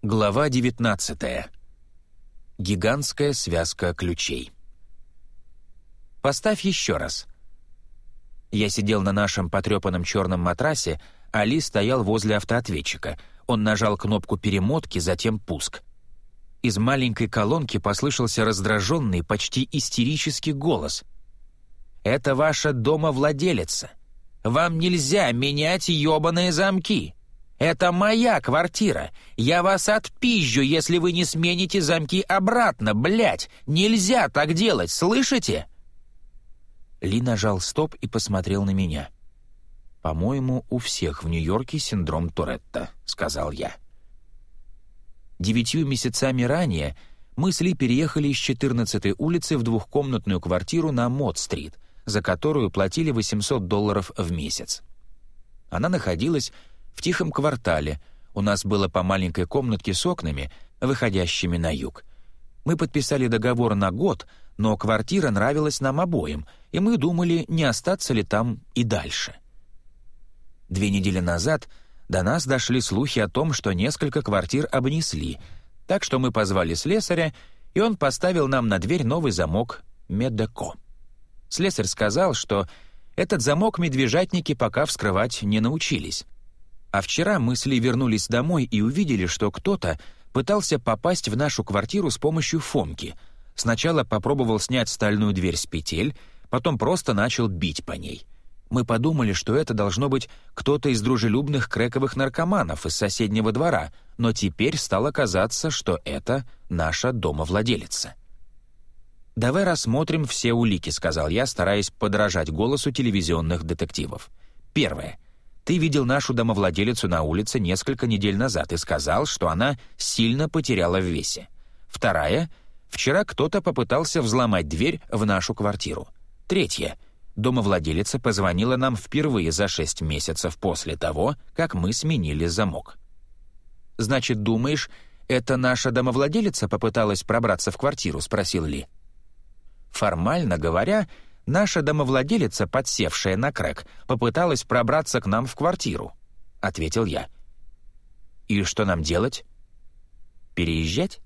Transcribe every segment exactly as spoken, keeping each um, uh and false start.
Глава девятнадцатая. Гигантская связка ключей. «Поставь еще раз». Я сидел на нашем потрепанном черном матрасе, а Ли стоял возле автоответчика. Он нажал кнопку перемотки, затем пуск. Из маленькой колонки послышался раздраженный, почти истерический голос. «Это ваша домовладелица. Вам нельзя менять ёбаные замки. Это моя квартира. Я вас отпизжу, если вы не смените замки обратно, блядь. Нельзя так делать, слышите?» Ли нажал стоп и посмотрел на меня. «По-моему, у всех в Нью-Йорке синдром Туретта», — сказал я. Девятью месяцами ранее мы с Ли переехали из четырнадцатой улицы в двухкомнатную квартиру на Мод-стрит, за которую платили восемьсот долларов в месяц. Она находилась в тихом квартале. У нас было по маленькой комнатке с окнами, выходящими на юг. Мы подписали договор на год, но квартира нравилась нам обоим, и мы думали, не остаться ли там и дальше. Две недели назад до нас дошли слухи о том, что несколько квартир обнесли, так что мы позвали слесаря, и он поставил нам на дверь новый замок Медеко. Слесарь сказал, что этот замок медвежатники пока вскрывать не научились. А вчера мы с Ли вернулись домой и увидели, что кто-то пытался попасть в нашу квартиру с помощью Фомки. Сначала попробовал снять стальную дверь с петель, потом просто начал бить по ней. Мы подумали, что это должно быть кто-то из дружелюбных крэковых наркоманов из соседнего двора, но теперь стало казаться, что это наша домовладелица. «Давай рассмотрим все улики», — сказал я, стараясь подражать голосу телевизионных детективов. Первое. Ты видел нашу домовладелицу на улице несколько недель назад и сказал, что она сильно потеряла в весе. Вторая. Вчера кто-то попытался взломать дверь в нашу квартиру. Третье. Домовладелица позвонила нам впервые за шесть месяцев после того, как мы сменили замок. «Значит, думаешь, это наша домовладелица попыталась пробраться в квартиру?» — спросил Ли. «Формально говоря, наша домовладелица, подсевшая на крэк, попыталась пробраться к нам в квартиру», — ответил я. «И что нам делать? Переезжать?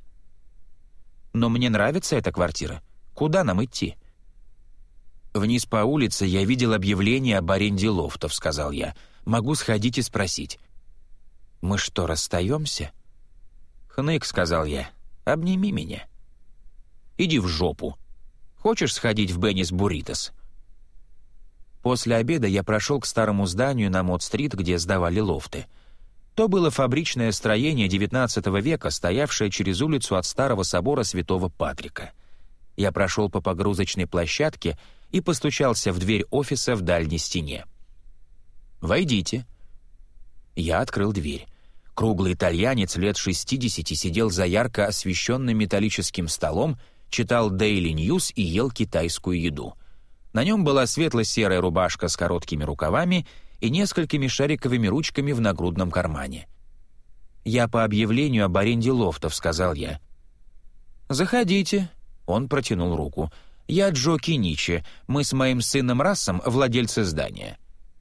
Но мне нравится эта квартира. Куда нам идти?» «Вниз по улице я видел объявление об аренде лофтов», — сказал я. «Могу сходить и спросить». «Мы что, расстаемся?» «Хнык», — сказал я. «Обними меня». «Иди в жопу. Хочешь сходить в Беннис Бурритос?» После обеда я прошел к старому зданию на Мод-стрит, где сдавали лофты. То было фабричное строение девятнадцатого века, стоявшее через улицу от старого собора Святого Патрика. Я прошел по погрузочной площадке и постучался в дверь офиса в дальней стене. «Войдите». Я открыл дверь. Круглый итальянец лет шестидесяти сидел за ярко освещенным металлическим столом, читал Daily News и ел китайскую еду. На нем была светло-серая рубашка с короткими рукавами и несколькими шариковыми ручками в нагрудном кармане. «Я по объявлению об аренде лофтов», — сказал я. «Заходите». Он протянул руку. «Я Джо Киничи. Мы с моим сыном Рассом владельцы здания».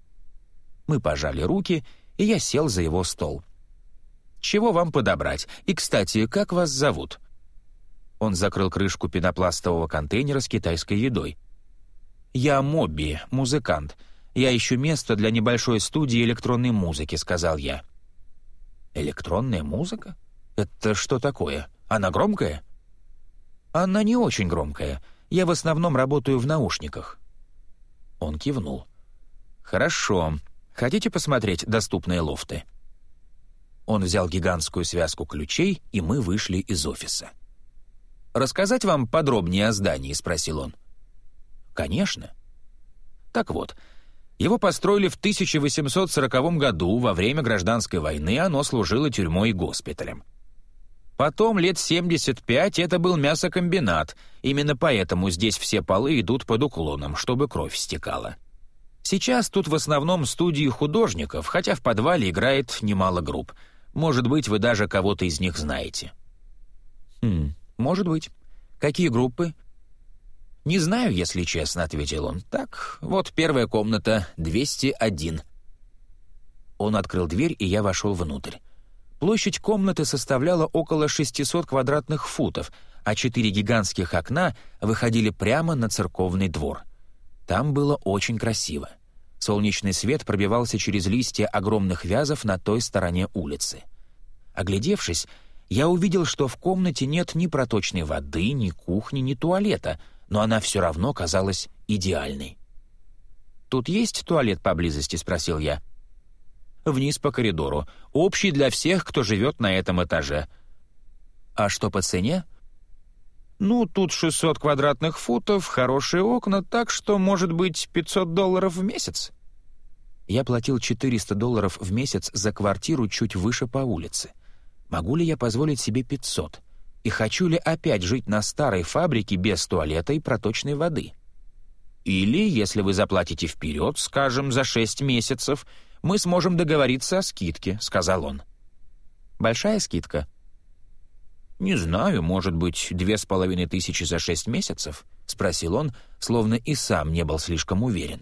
Мы пожали руки, и я сел за его стол. «Чего вам подобрать? И, кстати, как вас зовут?» Он закрыл крышку пенопластового контейнера с китайской едой. «Я Моби, музыкант. Я ищу место для небольшой студии электронной музыки», — сказал я. «Электронная музыка? Это что такое? Она громкая?» «Она не очень громкая. Я в основном работаю в наушниках». Он кивнул. «Хорошо. Хотите посмотреть доступные лофты?» Он взял гигантскую связку ключей, и мы вышли из офиса. «Рассказать вам подробнее о здании?» — спросил он. «Конечно». Так вот, его построили в тысяча восемьсот сороковом году, во время гражданской войны оно служило тюрьмой и госпиталем. Потом, лет семьдесят пять, это был мясокомбинат, именно поэтому здесь все полы идут под уклоном, чтобы кровь стекала. Сейчас тут в основном студии художников, хотя в подвале играет немало групп. Может быть, вы даже кого-то из них знаете. «Хм, может быть. Какие группы?» «Не знаю, если честно», — ответил он. «Так, вот первая комната, двести один». Он открыл дверь, и я вошел внутрь. Площадь комнаты составляла около шестьсот квадратных футов, а четыре гигантских окна выходили прямо на церковный двор. Там было очень красиво. Солнечный свет пробивался через листья огромных вязов на той стороне улицы. Оглядевшись, я увидел, что в комнате нет ни проточной воды, ни кухни, ни туалета, но она все равно казалась идеальной. «Тут есть туалет поблизости?» — спросил я. «Вниз по коридору. Общий для всех, кто живет на этом этаже». «А что по цене?» «Ну, тут шестьсот квадратных футов, хорошие окна, так что, может быть, пятьсот долларов в месяц». Я платил четыреста долларов в месяц за квартиру чуть выше по улице. Могу ли я позволить себе пятьсот? И хочу ли опять жить на старой фабрике без туалета и проточной воды? Или, если вы заплатите вперед, скажем, за шесть месяцев, мы сможем договориться о скидке», — сказал он. «Большая скидка?» «Не знаю, может быть, две с половиной тысячи за шесть месяцев?» — спросил он, словно и сам не был слишком уверен.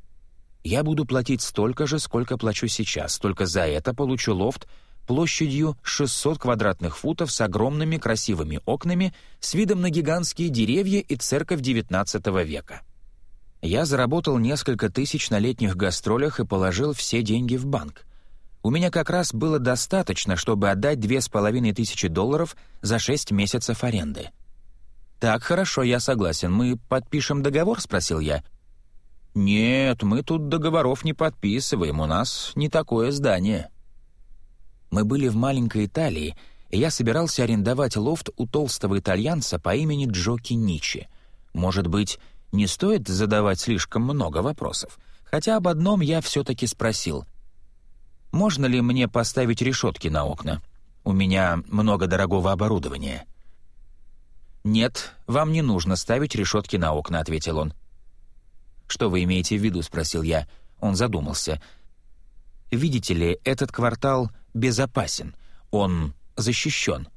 «Я буду платить столько же, сколько плачу сейчас, только за это получу лофт площадью шестьсот квадратных футов с огромными красивыми окнами, с видом на гигантские деревья и церковь девятнадцатого века. Я заработал несколько тысяч на летних гастролях и положил все деньги в банк. У меня как раз было достаточно, чтобы отдать две с половиной тысячи долларов за шесть месяцев аренды. «Так, хорошо, я согласен. Мы подпишем договор?» — спросил я. «Нет, мы тут договоров не подписываем, у нас не такое здание». Мы были в маленькой Италии, и я собирался арендовать лофт у толстого итальянца по имени Джо Киничи. Может быть, не стоит задавать слишком много вопросов, хотя об одном я все-таки спросил. «Можно ли мне поставить решетки на окна? У меня много дорогого оборудования». «Нет, вам не нужно ставить решетки на окна», — ответил он. «Что вы имеете в виду?» — спросил я. Он задумался. «Видите ли, этот квартал безопасен, он защищен».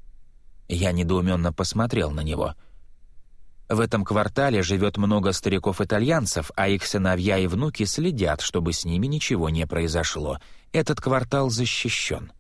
Я недоуменно посмотрел на него. В этом квартале живет много стариков-итальянцев, а их сыновья и внуки следят, чтобы с ними ничего не произошло. Этот квартал защищен.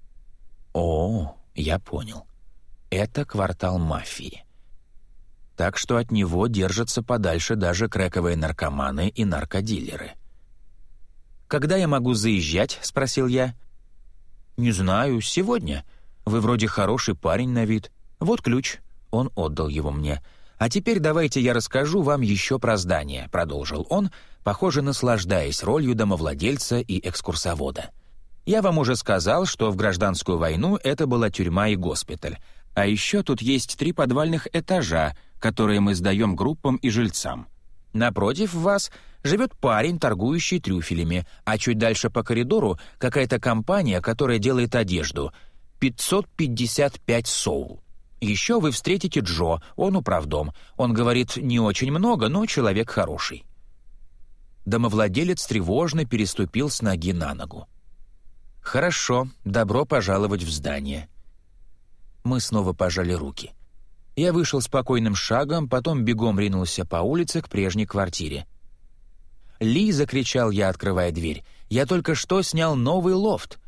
О, я понял. Это квартал мафии. Так что от него держатся подальше даже крэковые наркоманы и наркодилеры. «Когда я могу заезжать?» — спросил я. «Не знаю, сегодня. Вы вроде хороший парень на вид. Вот ключ». Он отдал его мне. «А теперь давайте я расскажу вам еще про здание», — продолжил он, похоже, наслаждаясь ролью домовладельца и экскурсовода. «Я вам уже сказал, что в гражданскую войну это была тюрьма и госпиталь. А еще тут есть три подвальных этажа, которые мы сдаем группам и жильцам. Напротив вас живет парень, торгующий трюфелями, а чуть дальше по коридору какая-то компания, которая делает одежду. пятьсот пятьдесят пять соул. Еще вы встретите Джо, он управдом. Он говорит не очень много, но человек хороший». Домовладелец тревожно переступил с ноги на ногу. «Хорошо, добро пожаловать в здание». Мы снова пожали руки. Я вышел спокойным шагом, потом бегом ринулся по улице к прежней квартире. «Ли!» — закричал я, открывая дверь. «Я только что снял новый лофт!»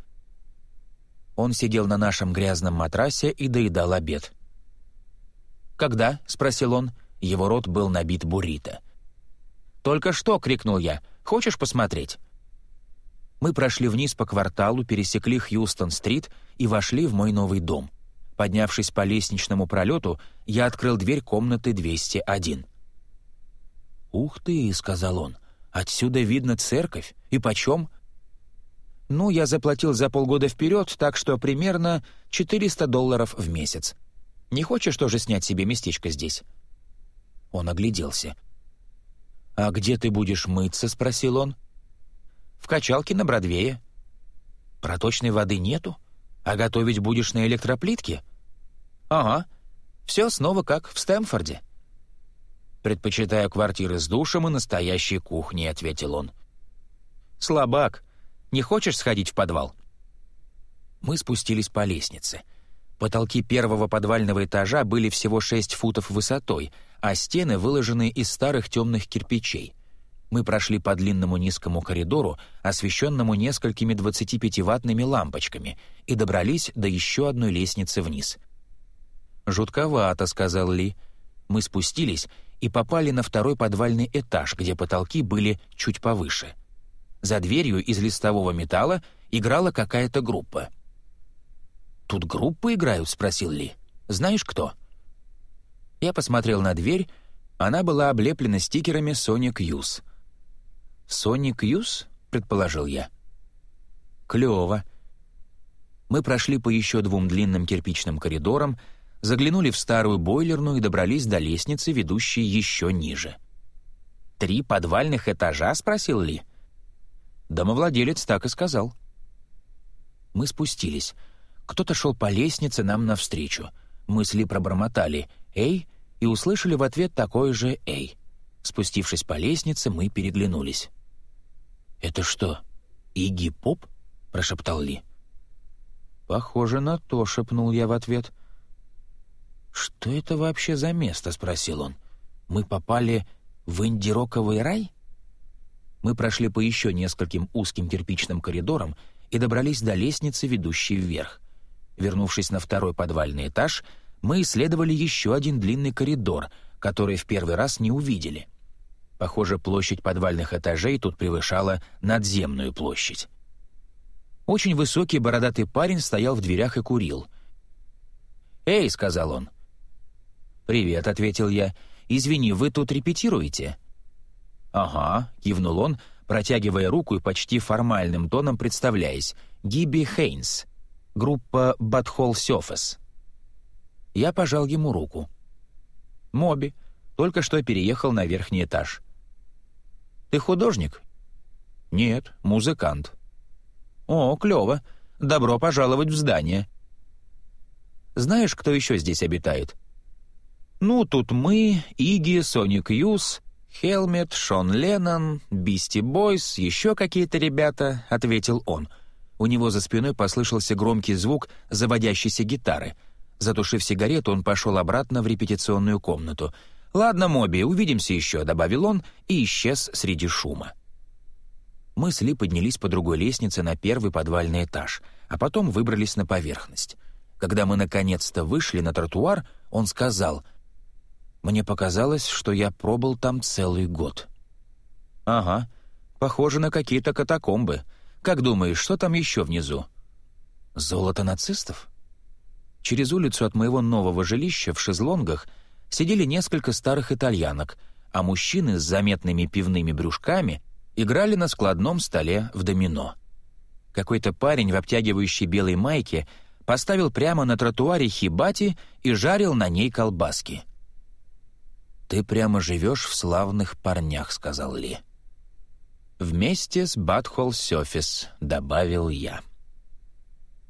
Он сидел на нашем грязном матрасе и доедал обед. «Когда?» — спросил он. Его рот был набит буррито. «Только что!» — крикнул я. «Хочешь посмотреть?» Мы прошли вниз по кварталу, пересекли Хьюстон-стрит и вошли в мой новый дом. Поднявшись по лестничному пролету, я открыл дверь комнаты двести один. «Ух ты!» — сказал он. «Отсюда видно церковь. И почем?» «Ну, я заплатил за полгода вперед, так что примерно четыреста долларов в месяц. Не хочешь тоже снять себе местечко здесь?» Он огляделся. «А где ты будешь мыться?» — спросил он. «В качалке на Бродвее». «Проточной воды нету? А готовить будешь на электроплитке?» «Ага. Все снова как в Стэмфорде». «Предпочитаю квартиры с душем и настоящей кухней», — ответил он. «Слабак. Не хочешь сходить в подвал?» Мы спустились по лестнице. Потолки первого подвального этажа были всего шесть футов высотой, а стены выложены из старых темных кирпичей. Мы прошли по длинному низкому коридору, освещенному несколькими двадцатипятиваттными лампочками, и добрались до еще одной лестницы вниз. «Жутковато», — сказал Ли. Мы спустились и попали на второй подвальный этаж, где потолки были чуть повыше. За дверью из листового металла играла какая-то группа. «Тут группы играют?» — спросил Ли. «Знаешь, кто?» Я посмотрел на дверь. Она была облеплена стикерами Sonic Youth. «Sonic Youth?» — предположил я. «Клёво». Мы прошли по еще двум длинным кирпичным коридорам, заглянули в старую бойлерную и добрались до лестницы, ведущей еще ниже. «Три подвальных этажа?» — спросил Ли. Домовладелец так и сказал. Мы спустились. Кто-то шел по лестнице нам навстречу. Мы с Ли пробормотали «Эй!» и услышали в ответ такое же «Эй!». Спустившись по лестнице, мы переглянулись. «Это что, Игги Поп?» — прошептал Ли. «Похоже на то», — шепнул я в ответ. «Что это вообще за место?» — спросил он. «Мы попали в инди-роковый рай?» Мы прошли по еще нескольким узким кирпичным коридорам и добрались до лестницы, ведущей вверх. Вернувшись на второй подвальный этаж, мы исследовали еще один длинный коридор, который в первый раз не увидели. Похоже, площадь подвальных этажей тут превышала надземную площадь. Очень высокий бородатый парень стоял в дверях и курил. «Эй!» — сказал он. «Привет», — ответил я. «Извини, вы тут репетируете?» «Ага», — кивнул он, протягивая руку и почти формальным тоном представляясь. «Гибби Хейнс, группа Butthole Surface». Я пожал ему руку. «Моби, только что переехал на верхний этаж». «Ты художник?» «Нет, музыкант». «О, клево. Добро пожаловать в здание». «Знаешь, кто еще здесь обитает?» «Ну, тут мы, Игги, Sonic Youth, Хелмет, Шон Леннон, Бисти Бойс, еще какие-то ребята», — ответил он. У него за спиной послышался громкий звук заводящейся гитары. Затушив сигарету, он пошел обратно в репетиционную комнату. «Ладно, Моби, увидимся еще», — добавил он и исчез среди шума. Мы с Ли поднялись по другой лестнице на первый подвальный этаж, а потом выбрались на поверхность. Когда мы наконец-то вышли на тротуар, он сказал: «Мне показалось, что я пробыл там целый год». «Ага, похоже на какие-то катакомбы. Как думаешь, что там еще внизу?» «Золото нацистов?» Через улицу от моего нового жилища в шезлонгах сидели несколько старых итальянок, а мужчины с заметными пивными брюшками играли на складном столе в домино. Какой-то парень в обтягивающей белой майке поставил прямо на тротуаре хибати и жарил на ней колбаски. «Ты прямо живешь в славных парнях», — сказал Ли. «Вместе с Butthole Surface», — добавил я.